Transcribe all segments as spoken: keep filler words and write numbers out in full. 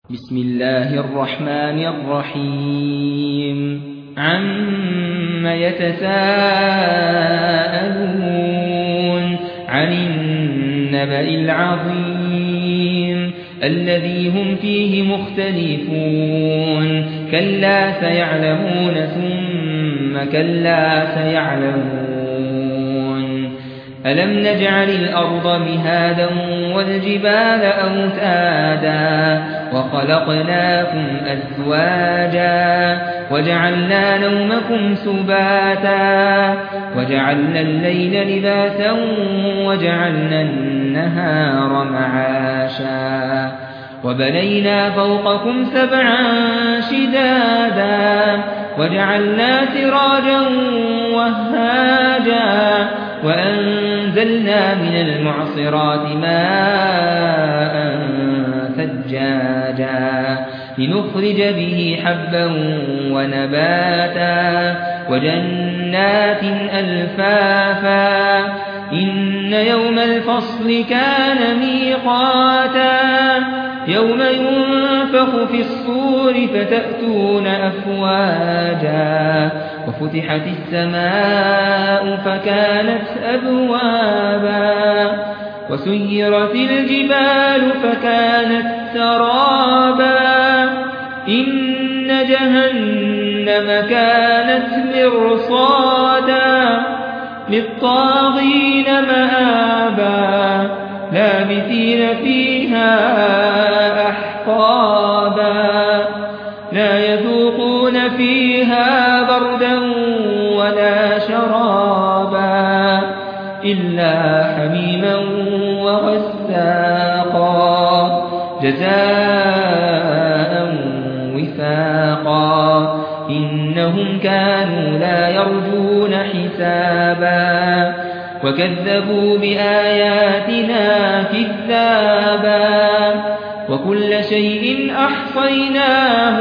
بسم الله الرحمن الرحيم عم يتساءلون عن النبأ العظيم الذي هم فيه مختلفون كلا سيعلمون ثم كلا سيعلمون ألم نجعل الأرض مهادا والجبال أوتادا وخلقناكم أزواجا وجعلنا نومكم سباتا وجعلنا الليل لباسا وجعلنا النهار معاشا وبنينا فوقكم سبعا شدادا وجعلنا سراجا وهاجا وأنزلنا من المعصرات ماء ثجاجا لنخرج به حبا ونباتا وجنات ألفافا إن يوم الفصل كان ميقاتا يوم ينفخ في الصور فتأتون أفواجا وفتحت السماء فكانت أبوابا وسيرت الجبال فكانت سرابا إن جهنم كانت مرصادا للطاغين مآبا لابثين فيها أحقابا لا يذوقون فيها بردا ولا شرابا إلا حميما وغساقا جزاء وفاقا إنهم كانوا لا يرجون حسابا وكذبوا بآياتنا كذابا وكل شيء أحصيناه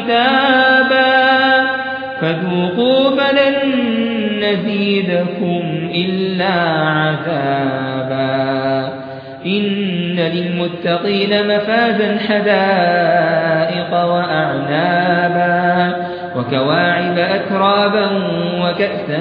كتابا فذوقوا فلن نزيدكم إلا عذابا إن للمتقين مفازا حدائق وأعنابا وكواعب أترابا وكأسا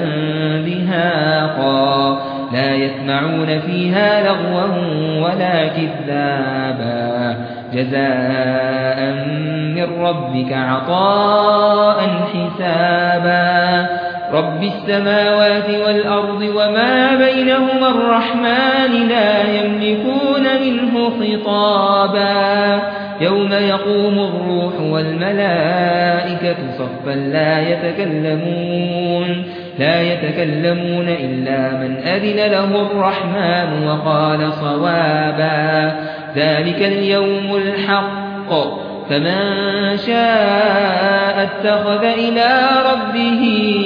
دهاقا لا يسمعون فيها لغوا ولا كذابا جزاء من ربك عطاء حسابا رب السماوات والأرض وما بينهما الرحمن لا يملكون منه خطابا يوم يقوم الروح والملائكة صفا لا يتكلمون لا يتكلمون إلا من أذن له الرحمن وقال صوابا ذلك اليوم الحق فمن شاء اتخذ إلى ربه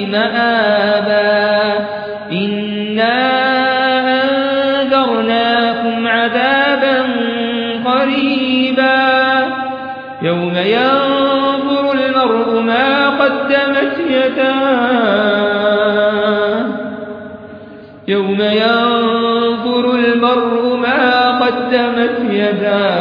مآبا إنا أنذرناكم عذابا قريبا يوم ينظر المرء ما قدمت يداه يوم ينظر المرء ما قدمت يداه